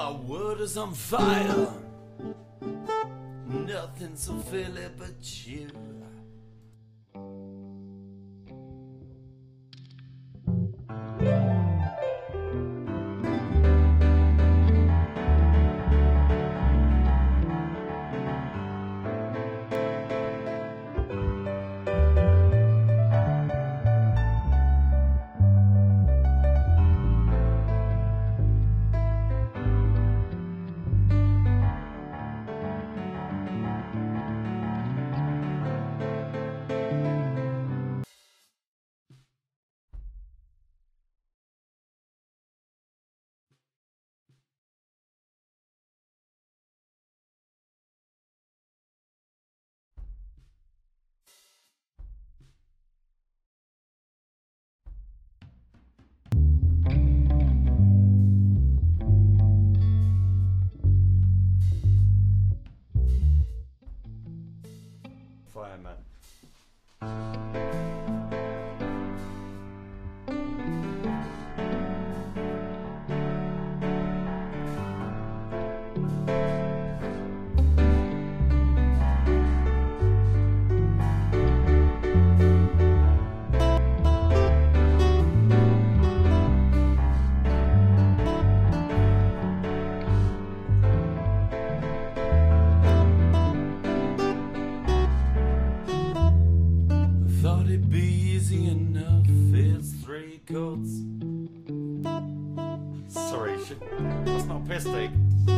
My world is on fire. Nothing so filly but you. Fireman. Thought it'd be easy enough, it's 3 coats. Sorry, shit. That's not piss take.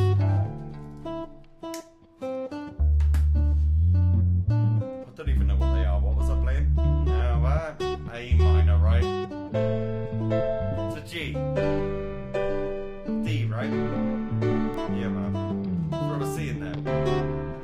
I don't even know what they are. What was I playing? No, A minor, right? It's a G. D, right? Yeah, man. Throw a C in there.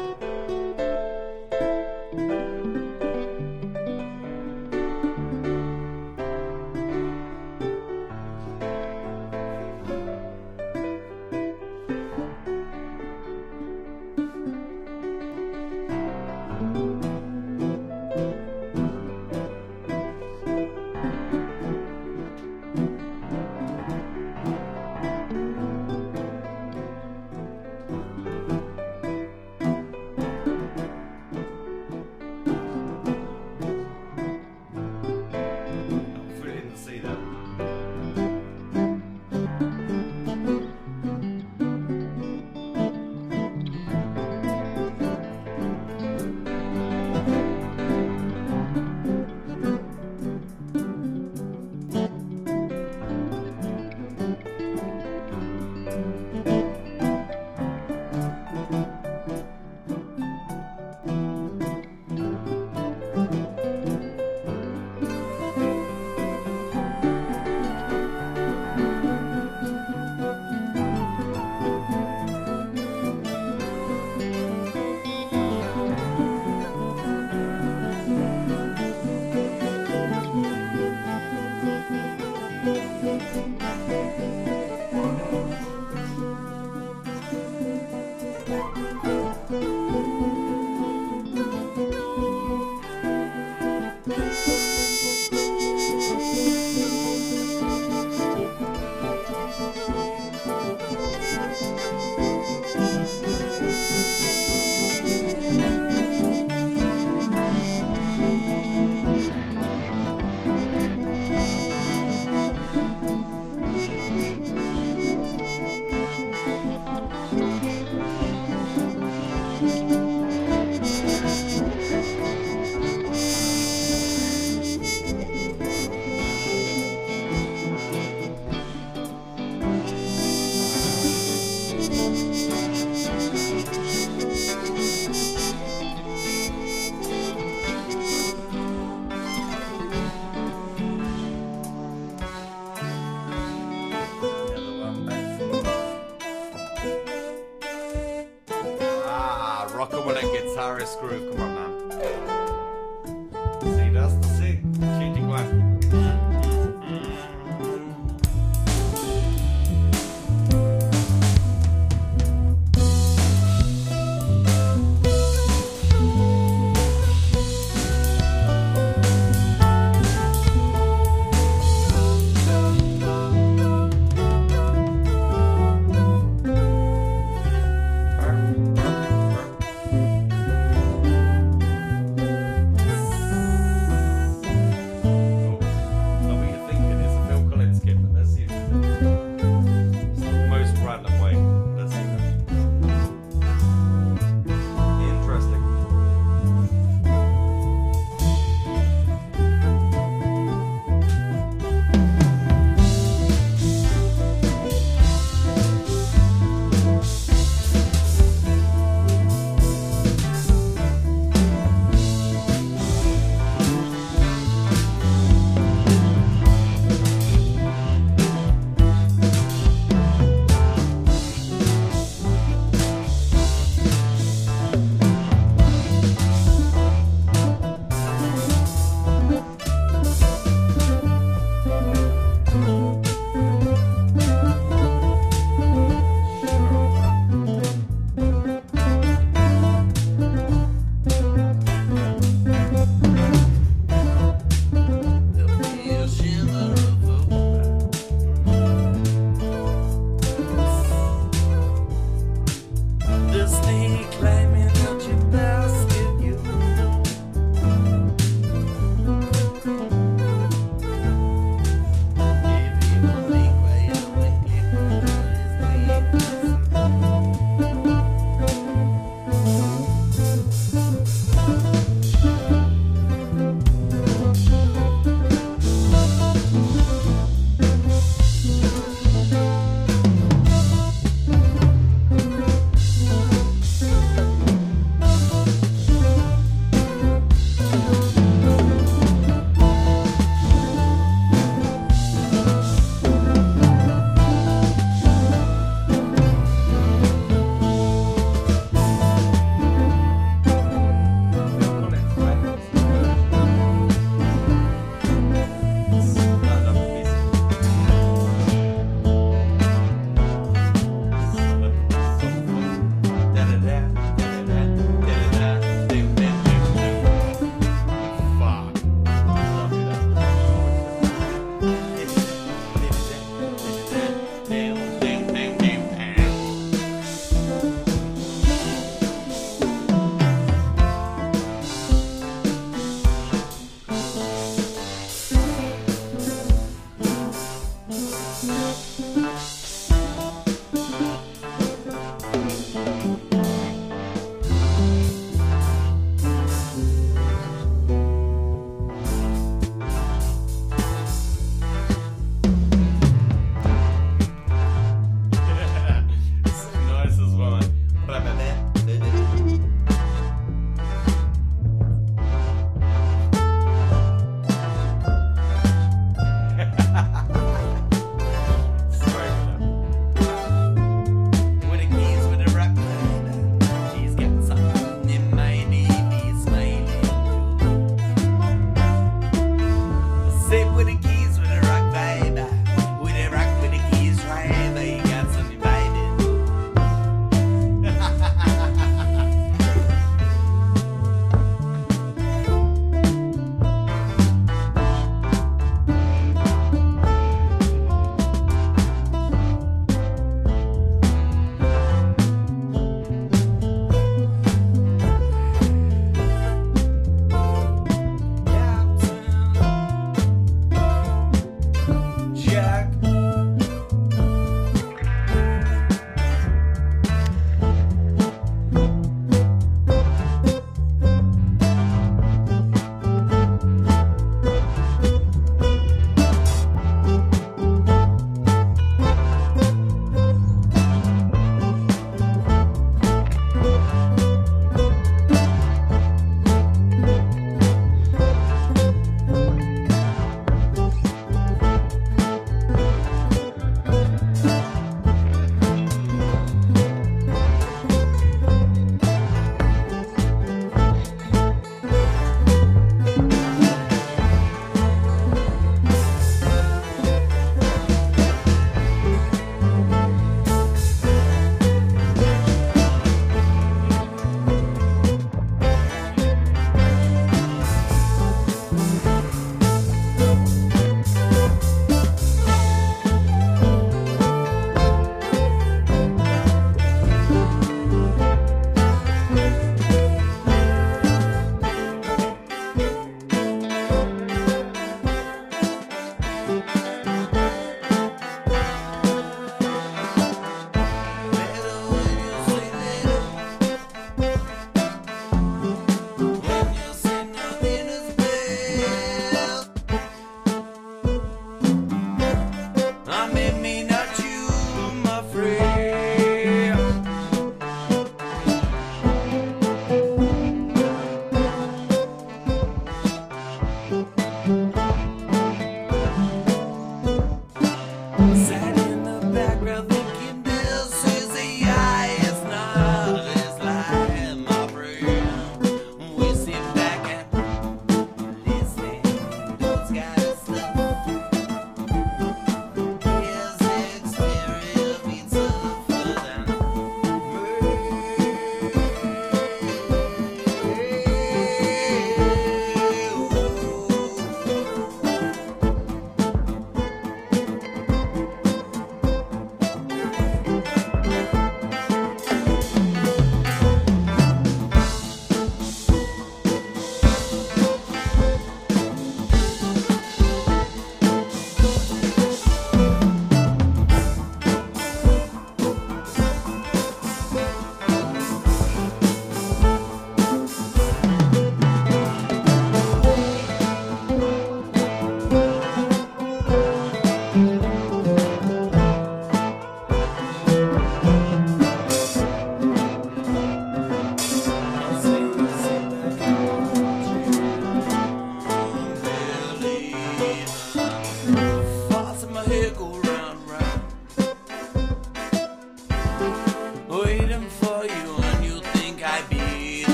Rockin' with a guitarist groove, come on, man. See, that's the thing. Changing one.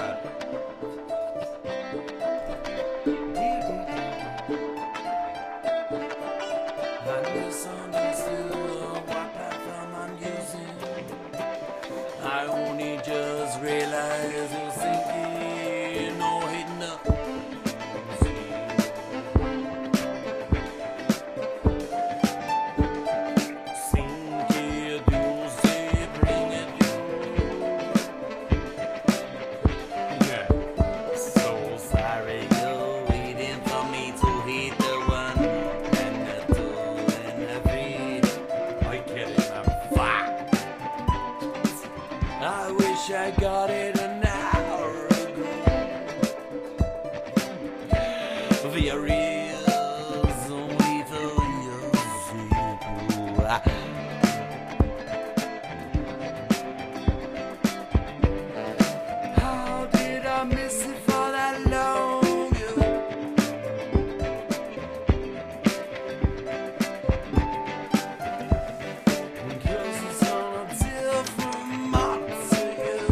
bad. I misunderstood what platform I'm using. I only just realized it was sinking or hitting up. Sink it, you say, bring it, Yeah. so sorry you're waiting for me to hit the one and the two and the three. I get it, man. Fuck! I wish I got it an hour ago. There is only for you. How did I miss it for that long? Because it's on a different mark to you.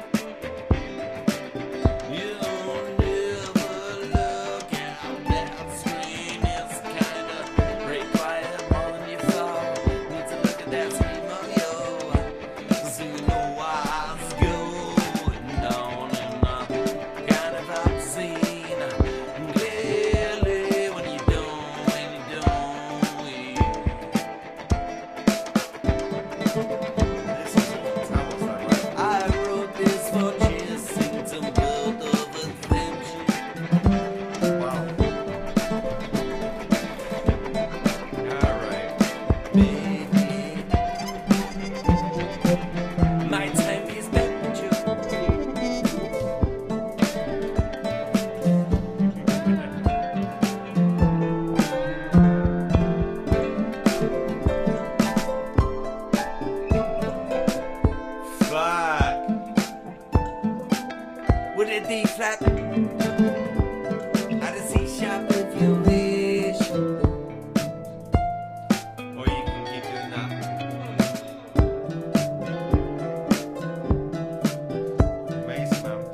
You never look out that screen. It's kinda required more than you thought. Need to look at that screen of you, so you know what's going on. And I'm kind of obscene. Clearly, when you don't. This is all towels, though, right? I wrote this for chasing some both of them shit. Wow. Alright. Baby, my time is back with you. Fuck. With a D flat, at a C sharp if you wish. Or you can keep doing that. Amazing, man.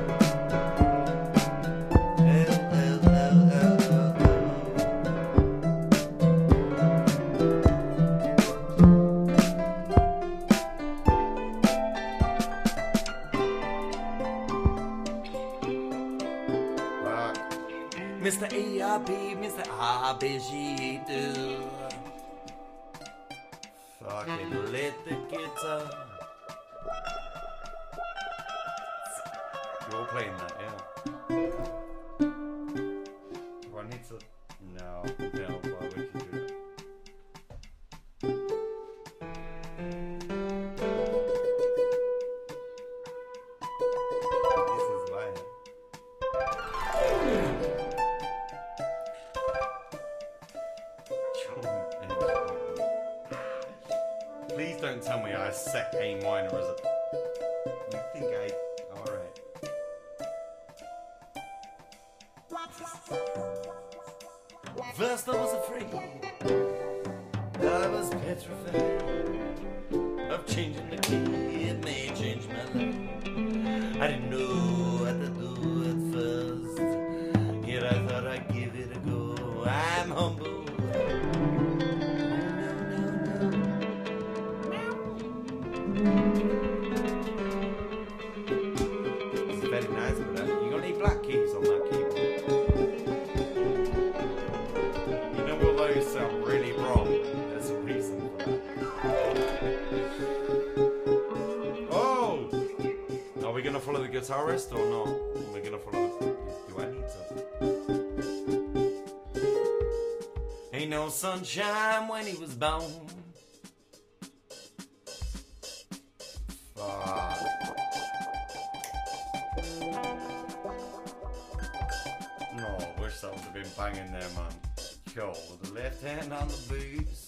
Fuck. Mr. ARP, Mr. RBG2. Fucking Let the guitar. You're all playing that, yeah. Do I need to? No, why would you do that? This is bad. Please don't tell me I set A minor as a. You think I. Alright. First I was afraid, I was petrified of changing the key. It may change my life. I didn't know what to do at first, yet I thought I'd give it a go. I'm humble. It's very nice, but you got any black keys on that keyboard? You know what those sound really wrong? There's a reason for that. Oh! Are we gonna follow the guitarist or not? We're gonna follow the... Do I need to? Ain't no sunshine when he was born. Fuck. No, I wish that would have been banging there, man. Cool. The left hand on the bass.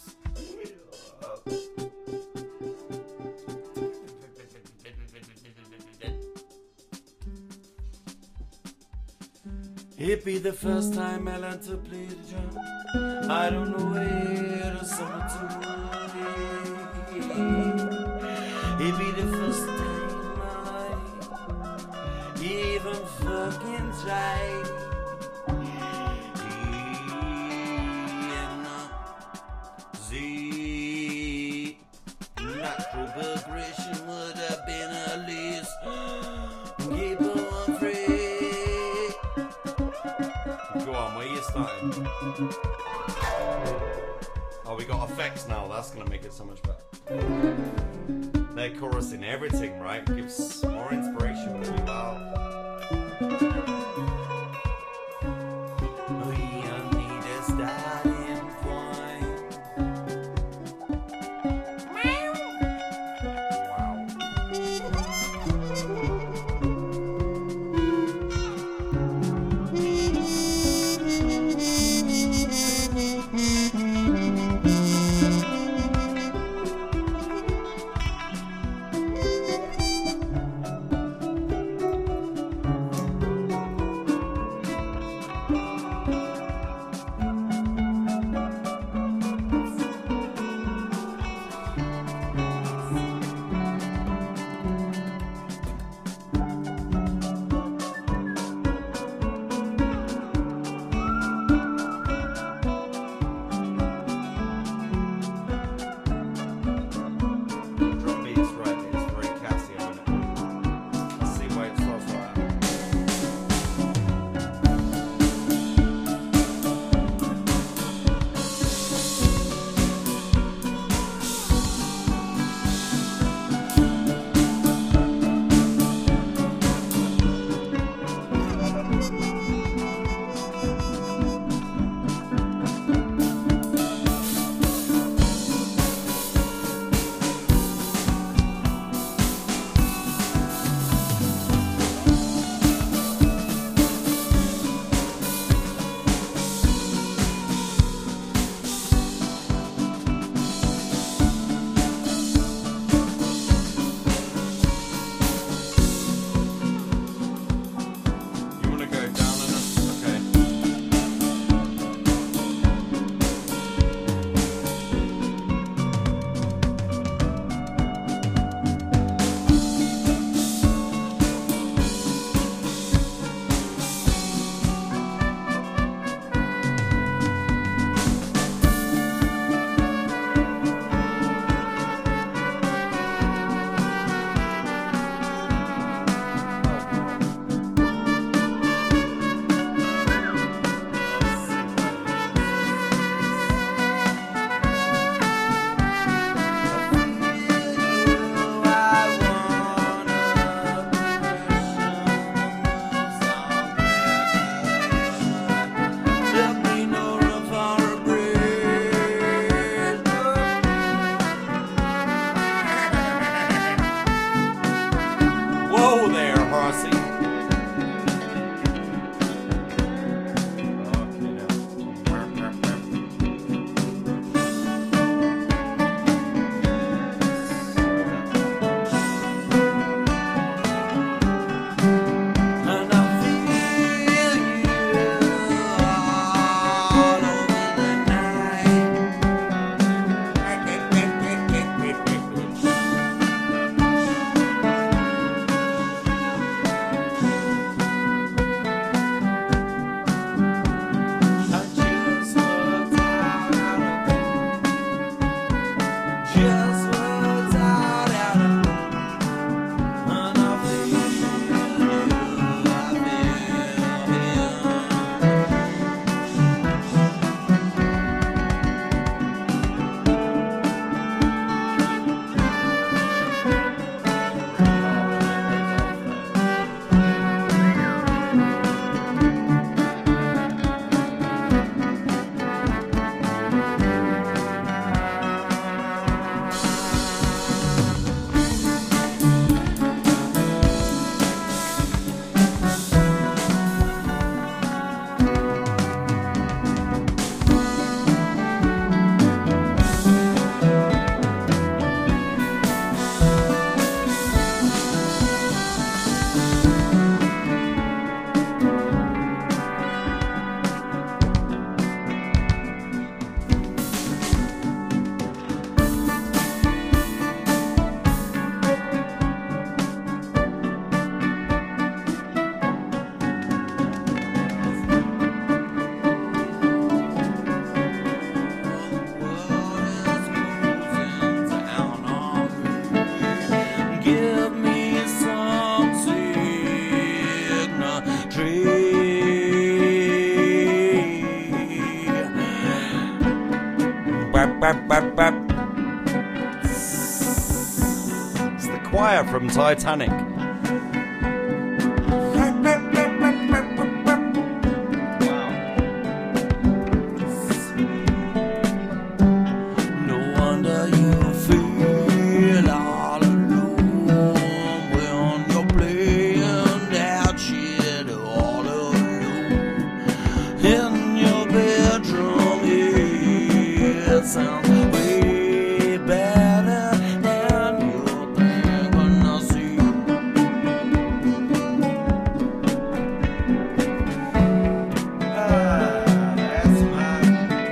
It be the first time I learned to play the drum. I don't know where to summer to. It be the first time I even fucking try. Z. Natural progression would have been at least. Keep on free. Go on, where you starting? Oh, we got effects now. That's gonna make it so much better. They're chorusing everything, right? Gives more inspiration when you out. We need a starting point. tree. Bap, bap, bap, bap. It's the choir from Titanic. No wonder you feel all alone when you're playing that shit all alone in your bedroom. It sounds way better than you're thinking I see. That's mine.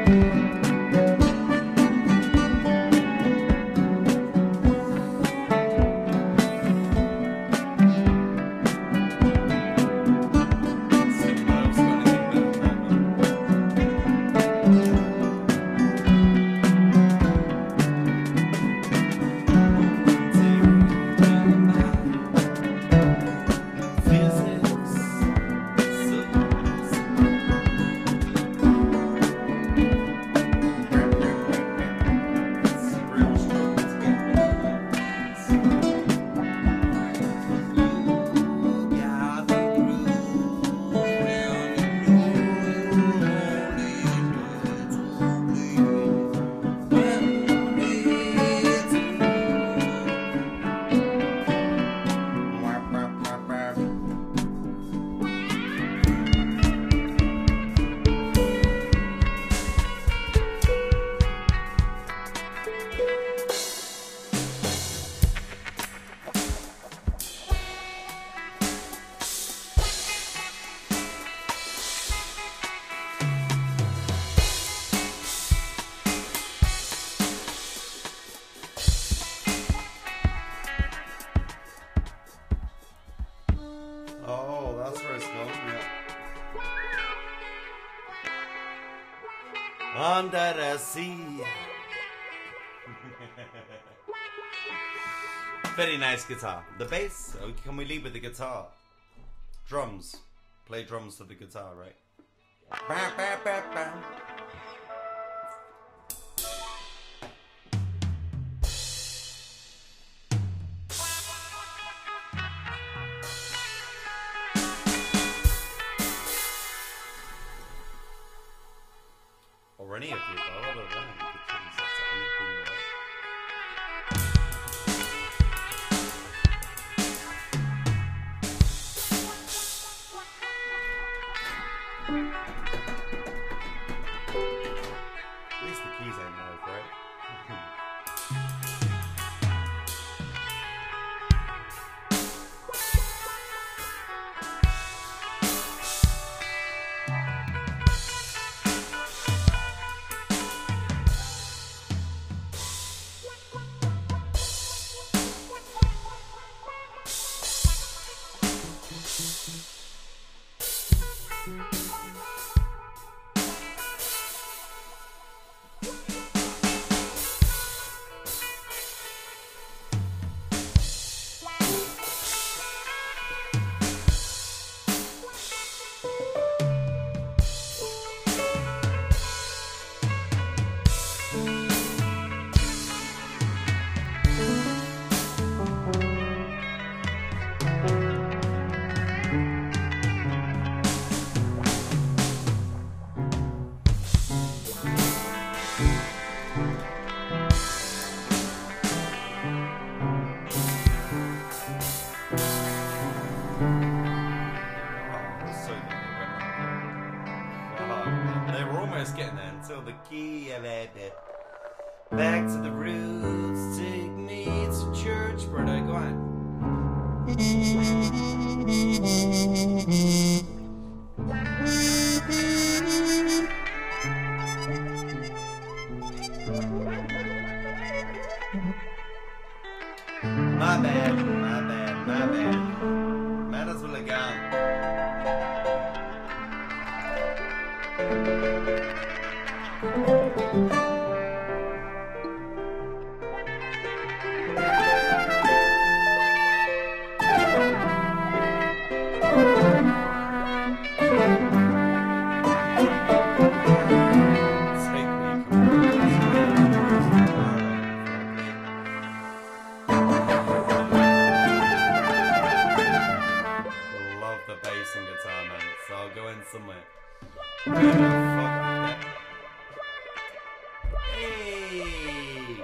Oh, that's where it's going, yeah. Under the sea. Very nice guitar. The bass, can we leave with the guitar? Drums. Play drums to the guitar, right? Bam, bam, bam, bam. Or any of the above, I don't know. You could change that to anything, right? At least the keys ain't live, right? Getting there until the key back to the roots, take me to church, brother. Go on. My bad, my bad, my bad. Might as well have gone. the bass and guitar, man. So I'll go in somewhere. Yeah, hey!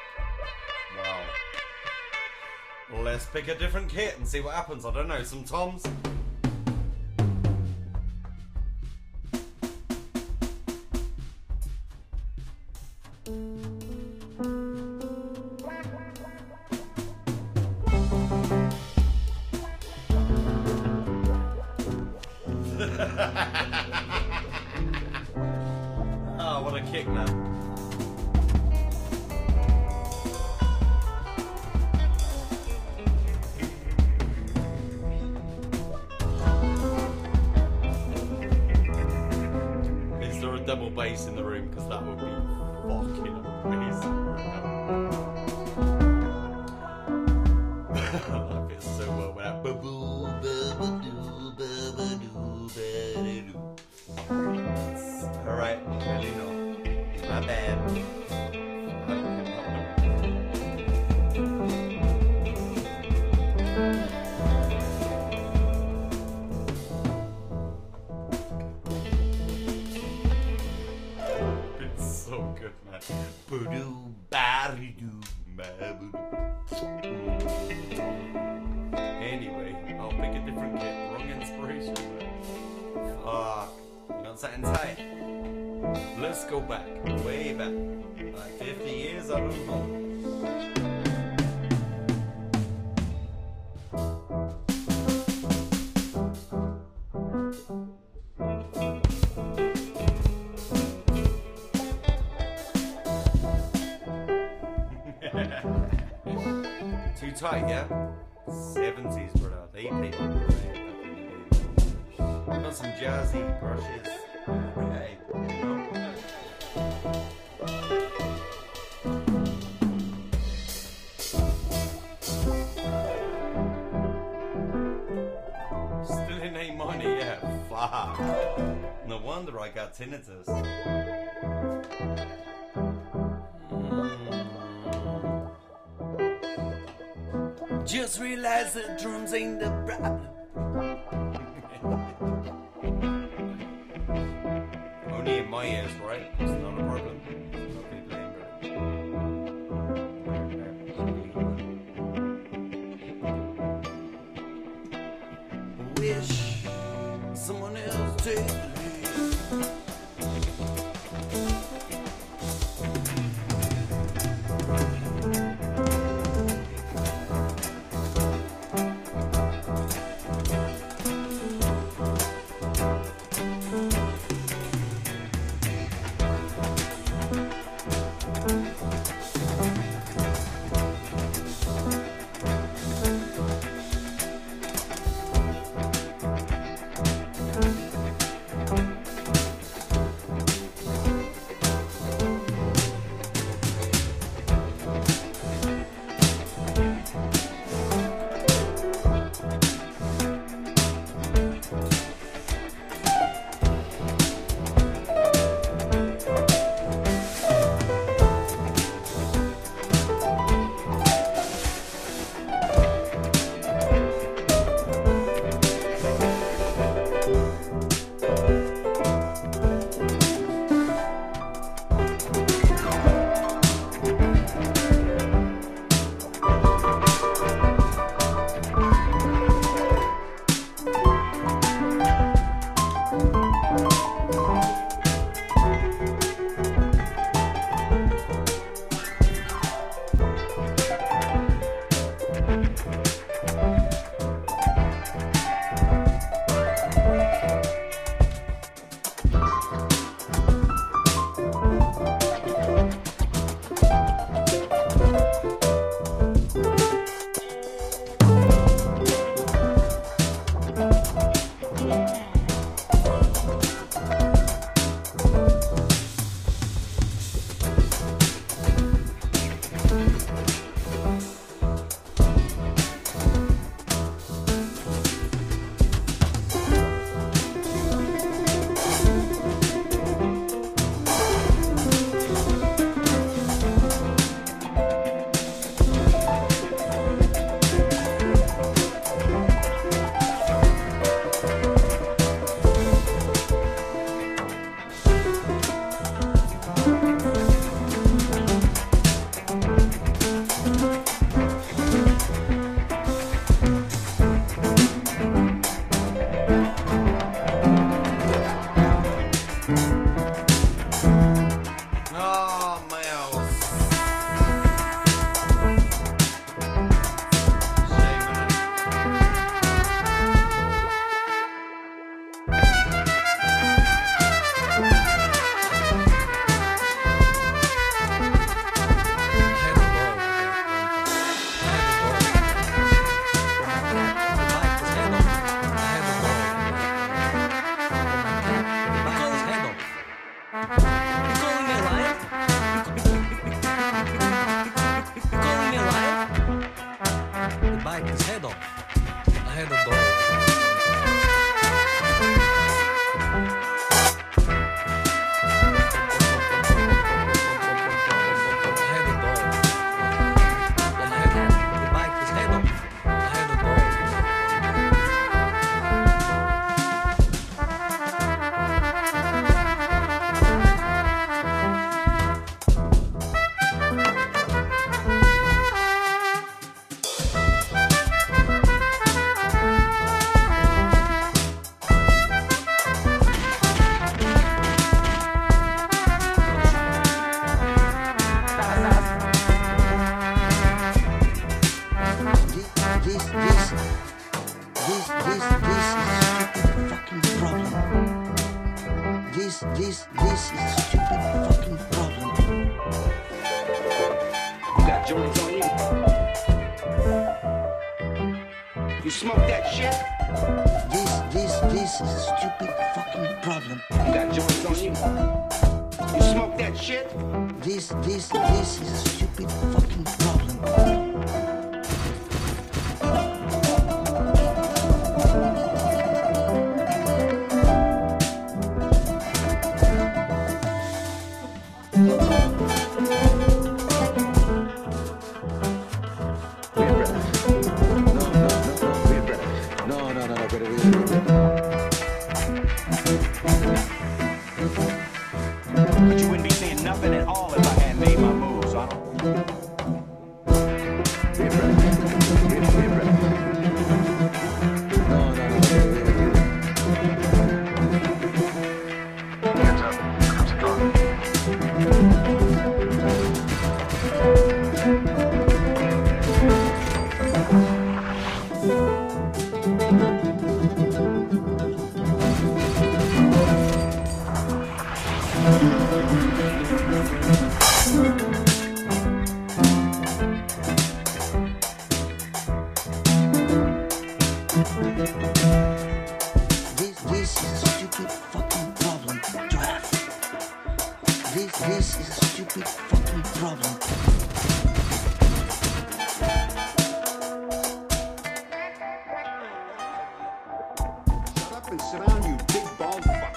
Wow. Let's pick a different kit and see what happens. I don't know, some toms? Oh, what a kick, man. Is there a double bass in the room? Because that would be fucking amazing. That fits so well with that ba-boo, ba-ba-doo, ba-ba-doo, ba-da-doo. Alright, really not. My bad. It's so good, man. Ba-doo, ba-doo, ba-ba-doo. Anyway, I'll pick a different kit. Wrong inspiration. Fuck. You got something tight? Let's go back. Way back. Like 50 years, I don't know. Too tight, yeah? 70s, brother. They played on the right. Got some jazzy brushes. Right. Still in A minor, yeah. Fuck. No wonder I got tinnitus. Just realize the drums ain't the problem. Only in my ears, right? It's not a problem. Nobody playing, Wish someone else took the lead. This is a stupid fucking problem. You got joints on you? You smoke that shit? This is a stupid fucking problem. You got joints on you? You smoke that shit? This is a stupid fucking problem. But you wouldn't be saying nothing at all if I hadn't made my moves, huh? This is a stupid fucking problem to have. This is a stupid fucking problem. Shut up and sit down, you big bald fuck.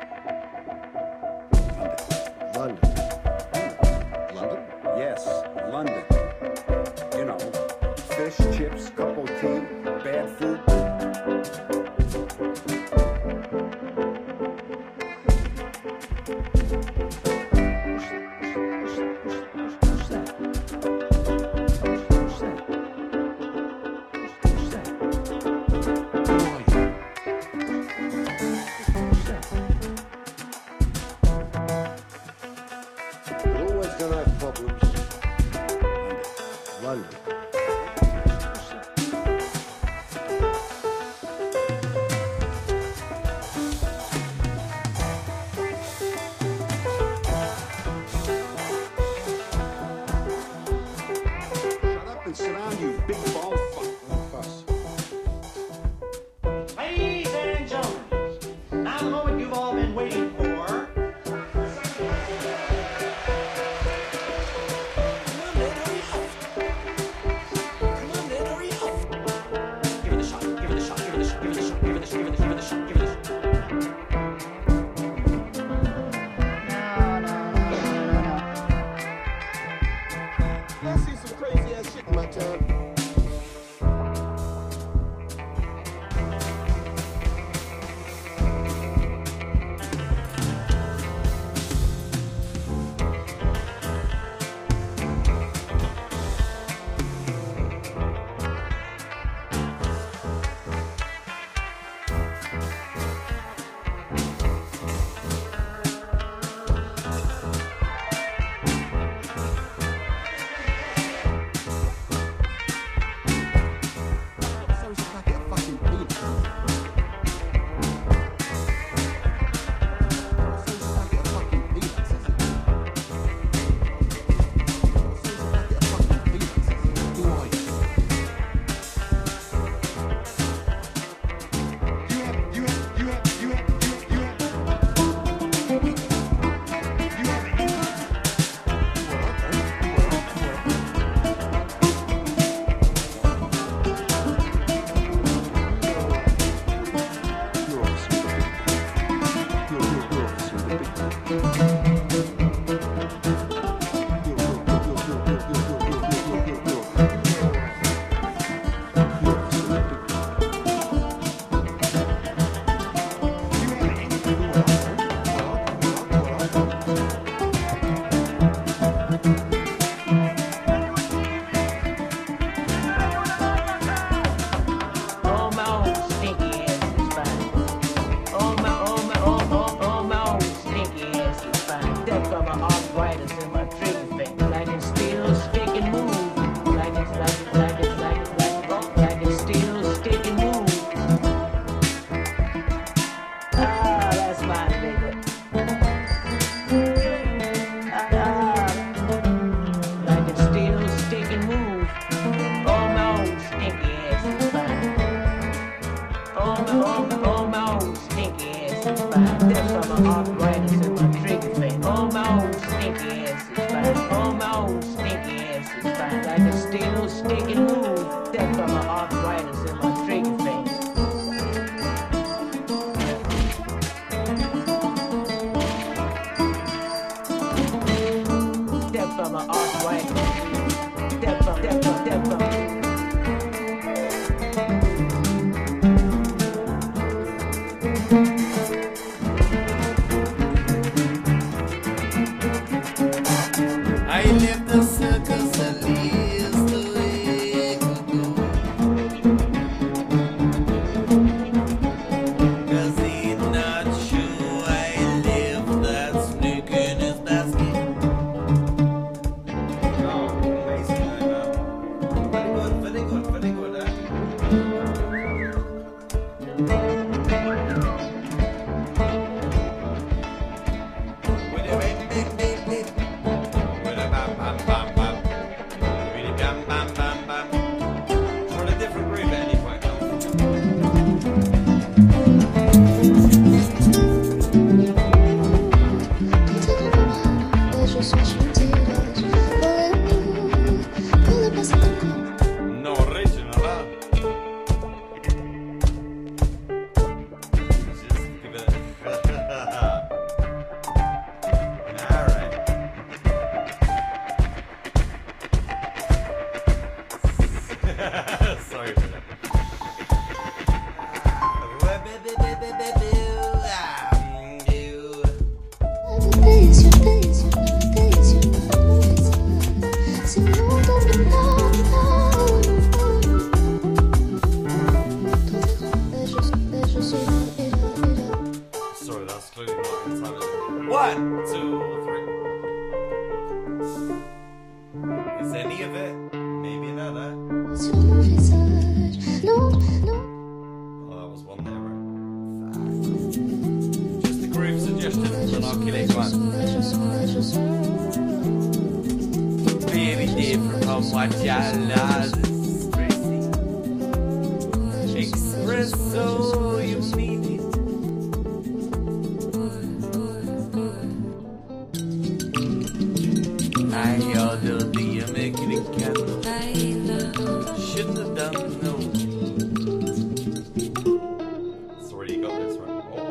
London. London? Yes, London. You know, fish, chips, cup of tea, bad food. from an archway. Step from, step from, step from. I left the circus at least a week ago, 'cause he's not sure I left that snake in his basket. Oh, amazing, man. Very good, very good, very good, With a big, big, big, big. With a bam, bam, bam, bam. With a bam, bam, bam, bam. For a different groove at any point now. No original, huh? Just give it a... Alright. Sorry for that. Sorry, that's clearly not entirely. 1, 2, 3. Is any of it? Maybe not, huh? Oh, that was one there, right? Just the groove suggestions, and I'll kill it one. Very different from what y'all love. Espresso, you need it. I ordered the American shouldn't have done no. Sorry, you got this right. Oh,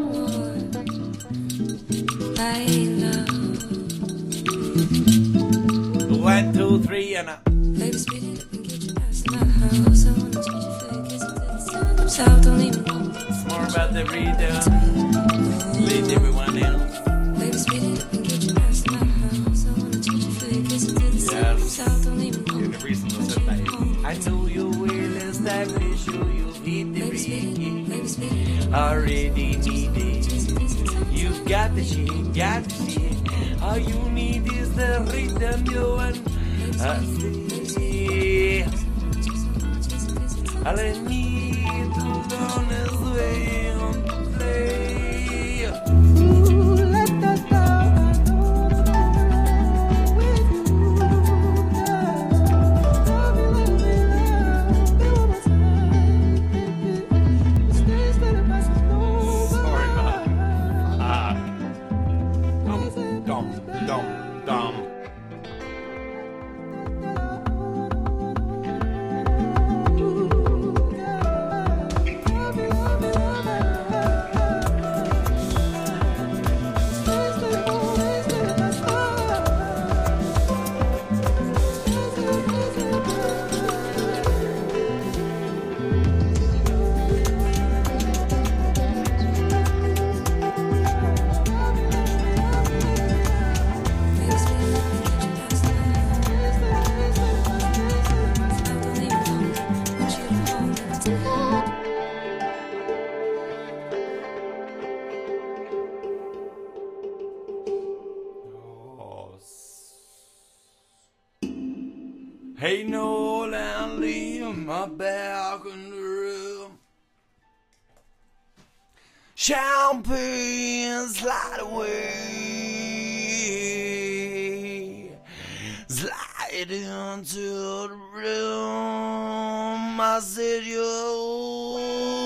okay. 1, 2, 3, and Baby, speed it up and get your ass in my house. I wanna teach you for kissing to the sun. I'm south, don't even know. it's more about the reader. Lead everyone else. Baby, speed it up and get your ass in my house. I wanna teach you for kissing to the sun. I'm south, don't even know. The reason I said that. I know you will establish you. You've hit the Baby, speed it up. ring. Baby, speed it up. Already need it. Kissing to the sun. You've got the shit, got the shit. All you need is the rhythm you want. I see. All I need to learn is way on play. Ooh, let the Sorry, man. Dum, dum, dum. Baby, speed it up and get your ass in my house. South, don't even know. Want you to know that I take Oh, Hey, Noel and Liam are back in the room. Champagne slide away. Slide into the room. I said, yo,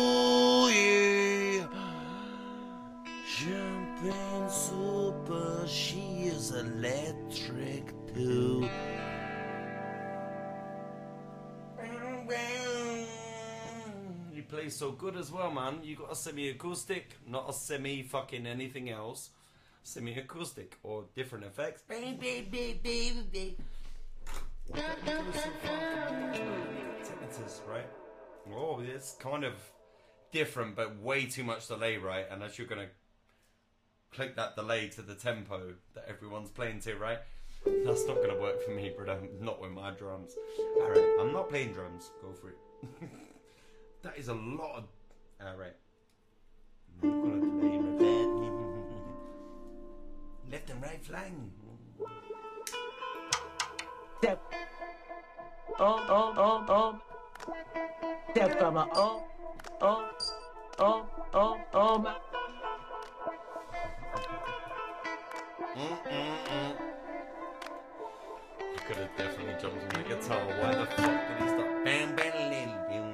yeah. Champagne super, she is electric too. You play so good as well, man. You got a semi-acoustic, not a semi-fucking anything else. semi-acoustic or different effects. Tinnitus, right? Oh, it's kind of different, but way too much delay, right? And as you're gonna click that delay to the tempo that everyone's playing to, right? That's not gonna work for me, brother. Not with my drums. Alright, I'm not playing drums. Go for it. That is a lot of... Alright. I'm not gonna delay my bed. Left and right flying. Step. Step from a my. I could have definitely jumped on the guitar. Why the fuck did he stop? Bam, bam, lil, bam.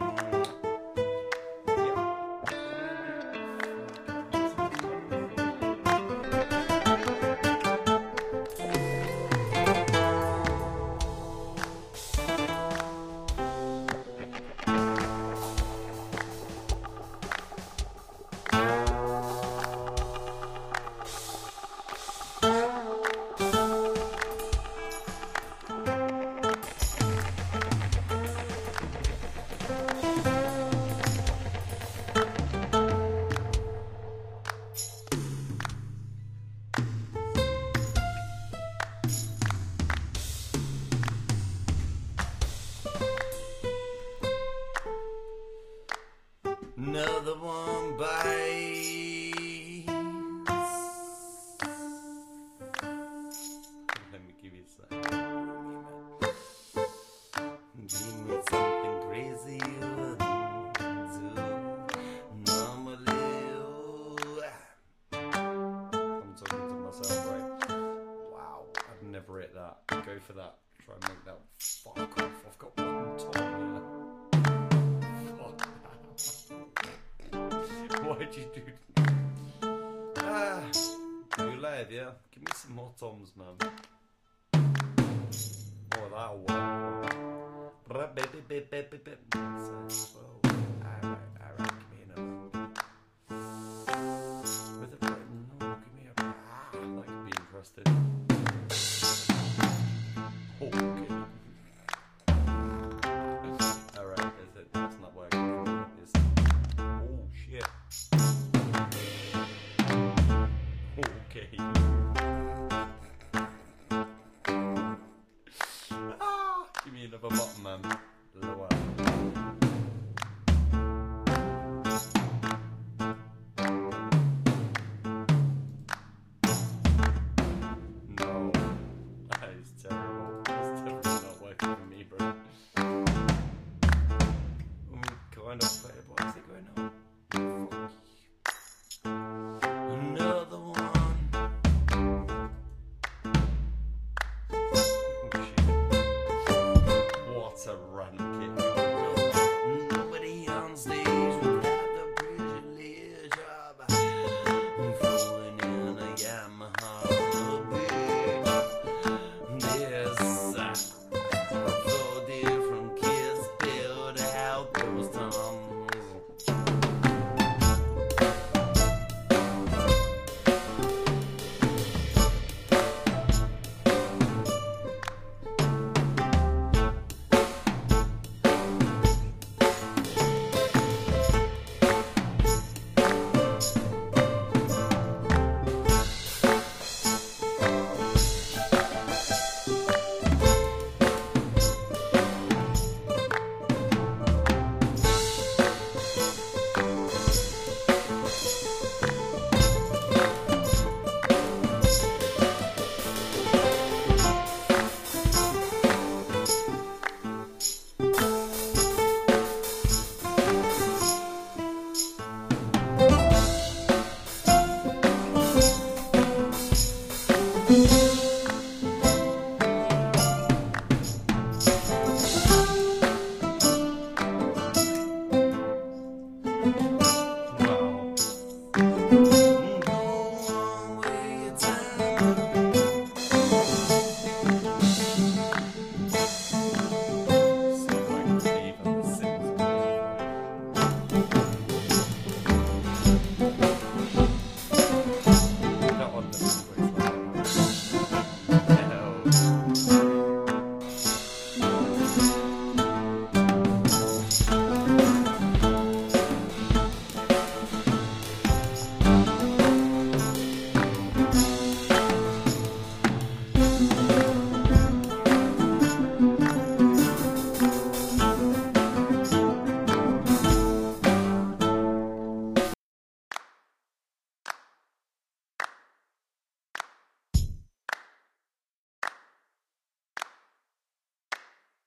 Another one bites. Let me give you some. Give me something crazy you wouldn't do normally. I'm talking to myself, right? Wow, I'd never hit that. Go for that. Try and make that. Fuck off. I've got one top here. Why'd you do that? New live, yeah? Give me some more toms, man. Oh, that'll work. Alright.